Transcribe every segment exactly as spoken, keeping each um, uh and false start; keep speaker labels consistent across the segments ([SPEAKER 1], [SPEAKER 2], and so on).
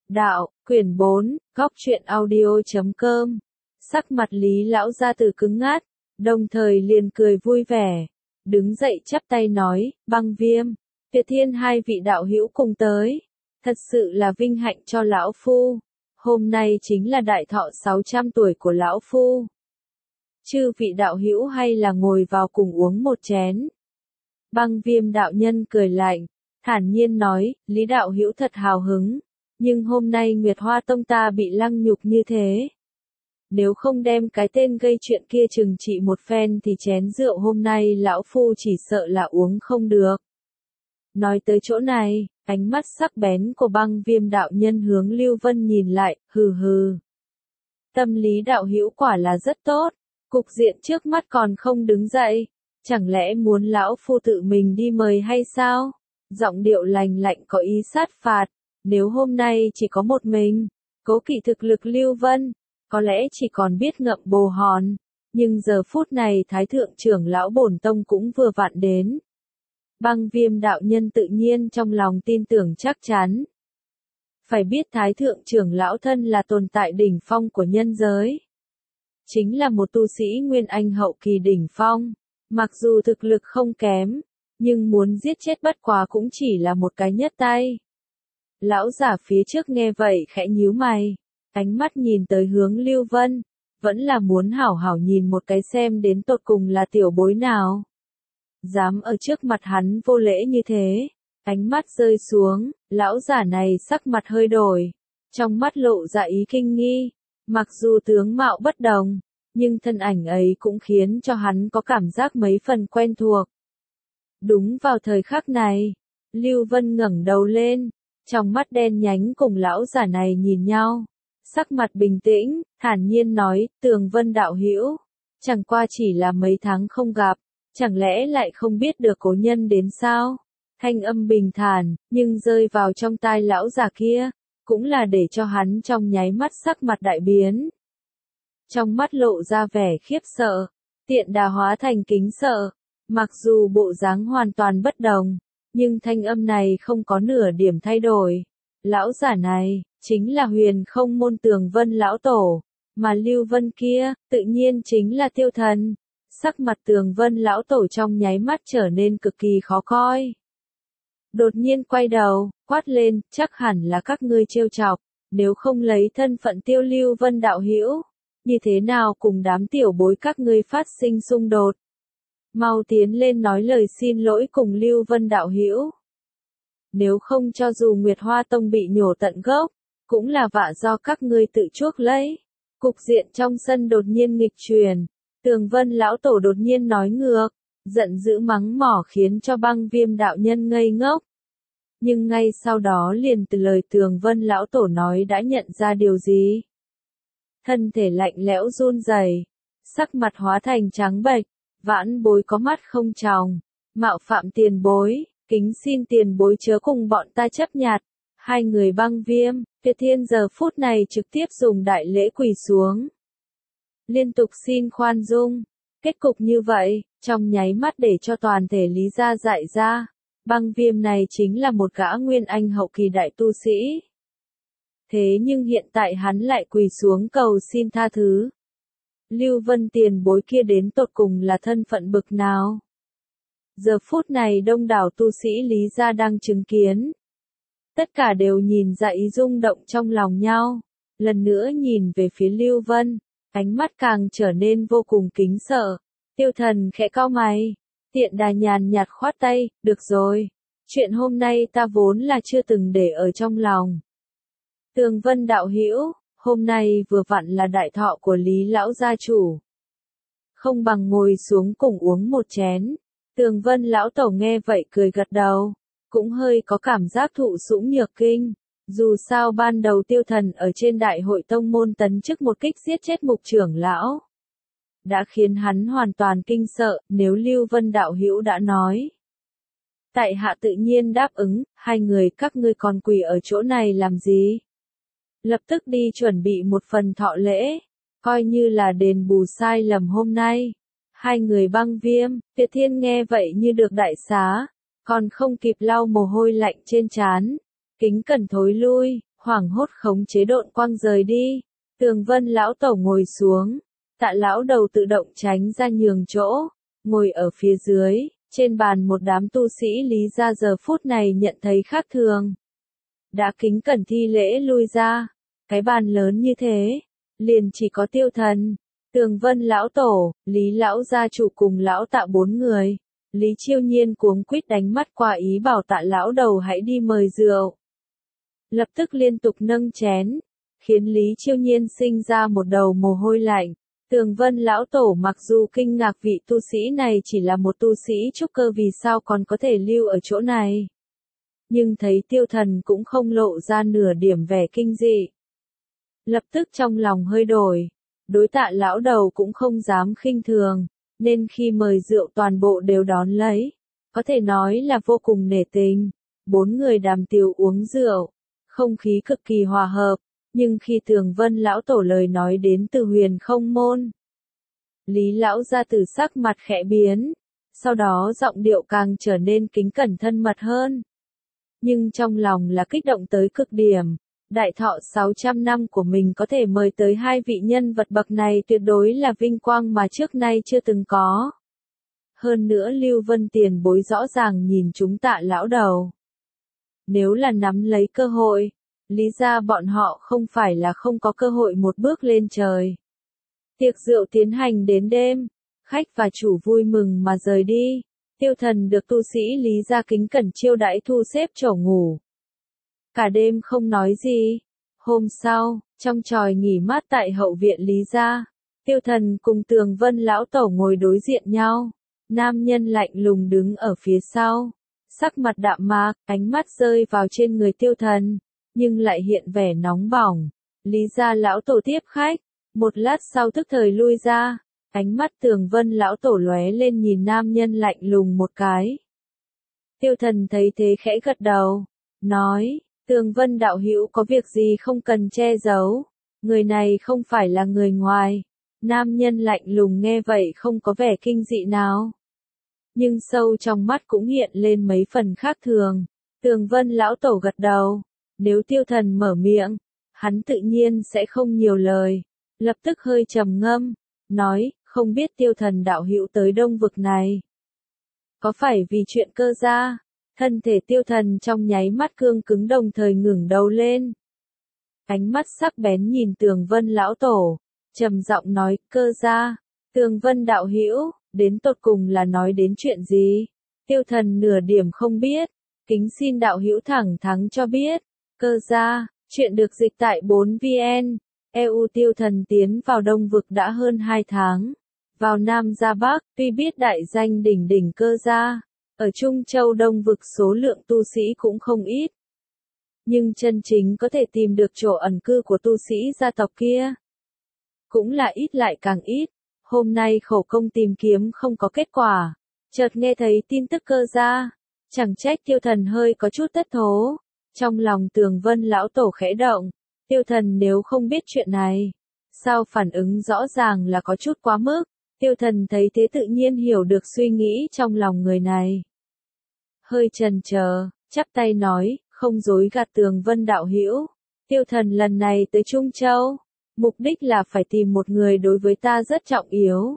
[SPEAKER 1] Đạo, quyển bốn, góc truyện audio chấm com. Sắc mặt Lý lão gia tử cứng ngắt, đồng thời liền cười vui vẻ, đứng dậy chắp tay nói, Băng Viêm, Tuyệt Thiên hai vị đạo hữu cùng tới, thật sự là vinh hạnh cho lão phu. Hôm nay chính là đại thọ sáu trăm tuổi của lão phu. Chư vị đạo hữu hay là ngồi vào cùng uống một chén. Băng Viêm đạo nhân cười lạnh, thản nhiên nói, Lý đạo hữu thật hào hứng, nhưng hôm nay Nguyệt Hoa Tông ta bị lăng nhục như thế. Nếu không đem cái tên gây chuyện kia trừng trị một phen thì chén rượu hôm nay lão phu chỉ sợ là uống không được. Nói tới chỗ này, ánh mắt sắc bén của Băng Viêm đạo nhân hướng Lưu Vân nhìn lại, hừ hừ. Tâm lý đạo hữu quả là rất tốt, cục diện trước mắt còn không đứng dậy, chẳng lẽ muốn lão phu tự mình đi mời hay sao? Giọng điệu lành lạnh có ý sát phạt, nếu hôm nay chỉ có một mình, cố kỵ thực lực Lưu Vân, có lẽ chỉ còn biết ngậm bồ hòn, nhưng giờ phút này Thái Thượng trưởng lão Bổn Tông cũng vừa vặn đến. Băng Viêm đạo nhân tự nhiên trong lòng tin tưởng chắc chắn. Phải biết Thái Thượng trưởng lão thân là tồn tại đỉnh phong của nhân giới. Chính là một tu sĩ Nguyên Anh hậu kỳ đỉnh phong, mặc dù thực lực không kém, nhưng muốn giết chết bất quá cũng chỉ là một cái nhấc tay. Lão giả phía trước nghe vậy khẽ nhíu mày, ánh mắt nhìn tới hướng Lưu Vân, vẫn là muốn hảo hảo nhìn một cái xem đến tột cùng là tiểu bối nào. Dám ở trước mặt hắn vô lễ như thế, ánh mắt rơi xuống, lão giả này sắc mặt hơi đổi, trong mắt lộ ra ý kinh nghi, mặc dù tướng mạo bất đồng, nhưng thân ảnh ấy cũng khiến cho hắn có cảm giác mấy phần quen thuộc. Đúng vào thời khắc này, Lưu Vân ngẩng đầu lên, trong mắt đen nhánh cùng lão giả này nhìn nhau, sắc mặt bình tĩnh, thản nhiên nói, Tường Vân đạo hữu, chẳng qua chỉ là mấy tháng không gặp, chẳng lẽ lại không biết được cố nhân đến sao? Thanh âm bình thản, nhưng rơi vào trong tai lão già kia, cũng là để cho hắn trong nháy mắt sắc mặt đại biến. Trong mắt lộ ra vẻ khiếp sợ, tiện đà hóa thành kính sợ, mặc dù bộ dáng hoàn toàn bất đồng, nhưng thanh âm này không có nửa điểm thay đổi. Lão giả này, chính là Huyền Không Môn Tường Vân lão tổ, mà Lưu Vân kia, tự nhiên chính là Tiêu Thần. Sắc mặt Tường Vân lão tổ trong nháy mắt trở nên cực kỳ khó coi. Đột nhiên quay đầu, quát lên, chắc hẳn là các ngươi trêu chọc, nếu không lấy thân phận Tiêu Lưu Vân đạo hữu, như thế nào cùng đám tiểu bối các ngươi phát sinh xung đột. Mau tiến lên nói lời xin lỗi cùng Lưu Vân đạo hữu. Nếu không cho dù Nguyệt Hoa Tông bị nhổ tận gốc, cũng là vạ do các ngươi tự chuốc lấy. Cục diện trong sân đột nhiên nghịch chuyển, Tường Vân lão tổ đột nhiên nói ngược, giận dữ mắng mỏ khiến cho Băng Viêm đạo nhân ngây ngốc. Nhưng ngay sau đó liền từ lời Tường Vân lão tổ nói đã nhận ra điều gì. Thân thể lạnh lẽo run rẩy, sắc mặt hóa thành trắng bệch, vãn bối có mắt không tròng, mạo phạm tiền bối, kính xin tiền bối chớ cùng bọn ta chấp nhặt. Hai người Băng Viêm, Tuyệt Thiên giờ phút này trực tiếp dùng đại lễ quỳ xuống. Liên tục xin khoan dung, kết cục như vậy, trong nháy mắt để cho toàn thể Lý gia dại ra, Băng Viêm này chính là một gã Nguyên Anh hậu kỳ đại tu sĩ. Thế nhưng hiện tại hắn lại quỳ xuống cầu xin tha thứ. Lưu Vân tiền bối kia đến tột cùng là thân phận bực nào? Giờ phút này đông đảo tu sĩ Lý gia đang chứng kiến. Tất cả đều nhìn ra ý rung động trong lòng nhau, lần nữa nhìn về phía Lưu Vân, ánh mắt càng trở nên vô cùng kính sợ. Tiêu Thần khẽ cau mày, tiện đà nhàn nhạt khoát tay, được rồi, chuyện hôm nay ta vốn là chưa từng để ở trong lòng. Tường Vân đạo hữu, hôm nay vừa vặn là đại thọ của Lý lão gia chủ. Không bằng ngồi xuống cùng uống một chén. Tường Vân lão tổ nghe vậy cười gật đầu, cũng hơi có cảm giác thụ sủng nhược kinh. Dù sao ban đầu Tiêu Thần ở trên đại hội tông môn tấn chức một kích giết chết mục trưởng lão, đã khiến hắn hoàn toàn kinh sợ. Nếu Lưu Vân đạo hữu đã nói, tại hạ tự nhiên đáp ứng. Hai người các ngươi còn quỳ ở chỗ này làm gì? Lập tức đi chuẩn bị một phần thọ lễ, coi như là đền bù sai lầm hôm nay. Hai người Băng Viêm, Tuyệt Thiên nghe vậy như được đại xá, còn không kịp lau mồ hôi lạnh trên trán, kính cẩn thối lui, hoảng hốt khống chế độn quang rời đi. Tường Vân lão tổ ngồi xuống, Tạ lão đầu tự động tránh ra nhường chỗ, ngồi ở phía dưới, trên bàn một đám tu sĩ Lý gia giờ phút này nhận thấy khác thường. Đã kính cẩn thi lễ lui ra, cái bàn lớn như thế, liền chỉ có Tiêu Thần, Tường Vân lão tổ, Lý lão gia chủ cùng lão Tạ bốn người. Lý Chiêu Nhiên cuống quýt đánh mắt qua ý bảo Tạ lão đầu hãy đi mời rượu. Lập tức liên tục nâng chén, khiến Lý Chiêu Nhiên sinh ra một đầu mồ hôi lạnh. Tường Vân lão tổ mặc dù kinh ngạc vị tu sĩ này chỉ là một tu sĩ trúc cơ vì sao còn có thể lưu ở chỗ này. Nhưng thấy Tiêu Thần cũng không lộ ra nửa điểm vẻ kinh dị. Lập tức trong lòng hơi đổi, đối Tạ lão đầu cũng không dám khinh thường, nên khi mời rượu toàn bộ đều đón lấy. Có thể nói là vô cùng nể tình, bốn người đàm tiếu uống rượu, không khí cực kỳ hòa hợp. Nhưng khi Tường Vân lão tổ lời nói đến từ Huyền Không Môn, Lý lão gia tử sắc mặt khẽ biến, sau đó giọng điệu càng trở nên kính cẩn thân mật hơn. Nhưng trong lòng là kích động tới cực điểm, đại thọ sáu trăm năm của mình có thể mời tới hai vị nhân vật bậc này tuyệt đối là vinh quang mà trước nay chưa từng có. Hơn nữa Lưu Vân tiền bối rõ ràng nhìn chúng Tạ lão đầu. Nếu là nắm lấy cơ hội, lý ra bọn họ không phải là không có cơ hội một bước lên trời. Tiệc rượu tiến hành đến đêm, khách và chủ vui mừng mà rời đi. Tiêu Thần được tu sĩ lý gia kính cẩn chiêu đãi thu xếp chỗ ngủ. Cả đêm không nói gì. Hôm sau, trong tròi nghỉ mát tại hậu viện lý gia, Tiêu Thần cùng Tường Vân lão tổ ngồi đối diện nhau. Nam nhân lạnh lùng đứng ở phía sau, sắc mặt đạm mạc, ánh mắt rơi vào trên người Tiêu Thần, nhưng lại hiện vẻ nóng bỏng. Lý gia lão tổ tiếp khách, một lát sau thức thời lui ra, ánh mắt Tường Vân lão tổ lóe lên nhìn nam nhân lạnh lùng một cái. Tiêu Thần thấy thế khẽ gật đầu, nói, Tường Vân đạo hữu có việc gì không cần che giấu, người này không phải là người ngoài. Nam nhân lạnh lùng nghe vậy không có vẻ kinh dị nào, nhưng sâu trong mắt cũng hiện lên mấy phần khác thường. Tường Vân lão tổ gật đầu, nếu Tiêu Thần mở miệng, hắn tự nhiên sẽ không nhiều lời, lập tức hơi trầm ngâm, nói, không biết Tiêu Thần đạo hữu tới Đông vực này, có phải vì chuyện Cơ gia? Thân thể Tiêu Thần trong nháy mắt cương cứng đồng thời ngẩng đầu lên. Ánh mắt sắc bén nhìn Tường Vân lão tổ, trầm giọng nói, Cơ gia, Tường Vân đạo hữu, đến tột cùng là nói đến chuyện gì? Tiêu Thần nửa điểm không biết, kính xin đạo hữu thẳng thắn cho biết. Cơ gia, chuyện được dịch tại bốn vn, e u Tiêu Thần tiến vào Đông vực đã hơn hai tháng. Vào Nam ra Bắc, tuy biết đại danh đỉnh đỉnh Cơ gia, ở Trung Châu Đông vực số lượng tu sĩ cũng không ít. Nhưng chân chính có thể tìm được chỗ ẩn cư của tu sĩ gia tộc kia, cũng là ít lại càng ít. Hôm nay khổ công tìm kiếm không có kết quả, chợt nghe thấy tin tức Cơ gia, chẳng trách Tiêu Thần hơi có chút thất thố. Trong lòng Tường Vân lão tổ khẽ động, Tiêu Thần nếu không biết chuyện này, sao phản ứng rõ ràng là có chút quá mức. Tiêu Thần thấy thế tự nhiên hiểu được suy nghĩ trong lòng người này. Hơi chần chờ, chắp tay nói, không dối gạt Tường Vân đạo hữu. Tiêu Thần lần này tới Trung Châu, mục đích là phải tìm một người đối với ta rất trọng yếu.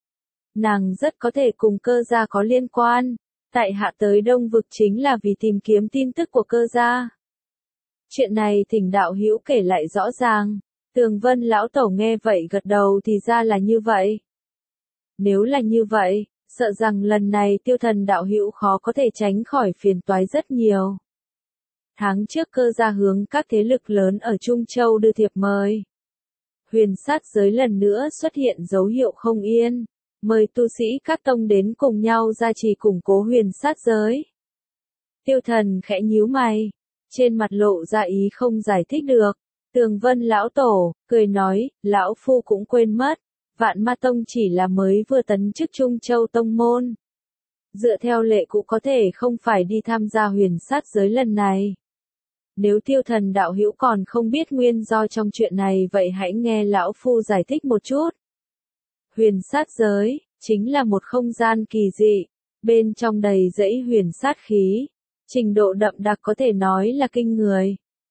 [SPEAKER 1] Nàng rất có thể cùng Cơ gia có liên quan. Tại hạ tới Đông vực chính là vì tìm kiếm tin tức của Cơ gia. Chuyện này thỉnh đạo hữu kể lại rõ ràng. Tường Vân lão tổ nghe vậy gật đầu, thì ra là như vậy. Nếu là như vậy, sợ rằng lần này Tiêu Thần đạo hữu khó có thể tránh khỏi phiền toái rất nhiều. Tháng trước Cơ gia hướng các thế lực lớn ở Trung Châu đưa thiệp mời. Huyền sát giới lần nữa xuất hiện dấu hiệu không yên, mời tu sĩ các tông đến cùng nhau gia trì củng cố huyền sát giới. Tiêu Thần khẽ nhíu mày, trên mặt lộ ra ý không giải thích được. Tường Vân lão tổ cười nói, lão phu cũng quên mất, Vạn Ma Tông chỉ là mới vừa tấn chức Trung Châu tông môn. Dựa theo lệ cũ có thể không phải đi tham gia huyền sát giới lần này. Nếu Tiêu Thần đạo hữu còn không biết nguyên do trong chuyện này, vậy hãy nghe lão phu giải thích một chút. Huyền sát giới chính là một không gian kỳ dị, bên trong đầy dẫy huyền sát khí, trình độ đậm đặc có thể nói là kinh người.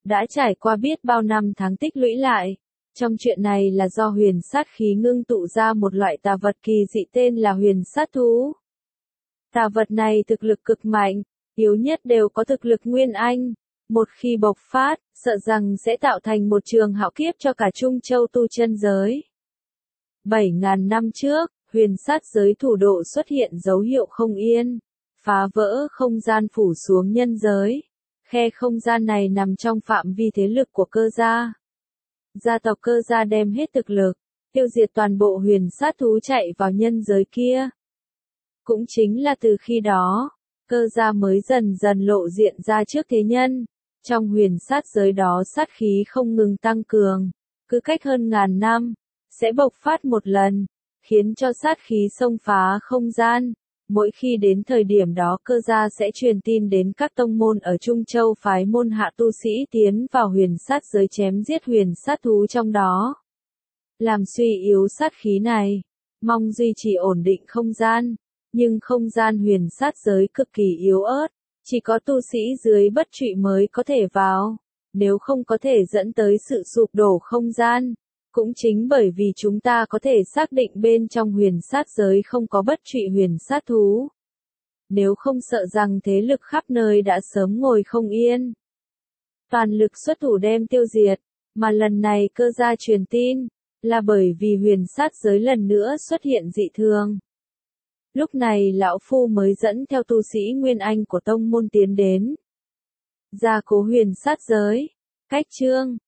[SPEAKER 1] đã trải qua biết bao năm tháng tích lũy lại. Trong chuyện này là do huyền sát khí ngưng tụ ra một loại tà vật kỳ dị tên là huyền sát thú. Tà vật này thực lực cực mạnh, yếu nhất đều có thực lực nguyên anh. Một khi bộc phát, sợ rằng sẽ tạo thành một trường hạo kiếp cho cả Trung Châu tu chân giới. Bảy ngàn năm trước, huyền sát giới thủ độ xuất hiện dấu hiệu không yên, phá vỡ không gian phủ xuống nhân giới. Khe không gian này nằm trong phạm vi thế lực của Cơ gia. Gia tộc Cơ gia đem hết thực lực, tiêu diệt toàn bộ huyền sát thú chạy vào nhân giới kia. Cũng chính là từ khi đó, Cơ gia mới dần dần lộ diện ra trước thế nhân. Trong huyền sát giới đó sát khí không ngừng tăng cường, cứ cách hơn ngàn năm, sẽ bộc phát một lần, khiến cho sát khí xông phá không gian. Mỗi khi đến thời điểm đó Cơ gia sẽ truyền tin đến các tông môn ở Trung Châu phái môn hạ tu sĩ tiến vào huyền sát giới chém giết huyền sát thú trong đó. Làm suy yếu sát khí này, mong duy trì ổn định không gian, nhưng không gian huyền sát giới cực kỳ yếu ớt, chỉ có tu sĩ dưới bất trụy mới có thể vào, nếu không có thể dẫn tới sự sụp đổ không gian. Cũng chính bởi vì chúng ta có thể xác định bên trong huyền sát giới không có bất trụy huyền sát thú. Nếu không sợ rằng thế lực khắp nơi đã sớm ngồi không yên. Toàn lực xuất thủ đem tiêu diệt, mà lần này Cơ gia truyền tin, là bởi vì huyền sát giới lần nữa xuất hiện dị thường. Lúc này lão phu mới dẫn theo tu sĩ Nguyên Anh của tông môn tiến đến. Gia cố huyền sát giới. Cách chương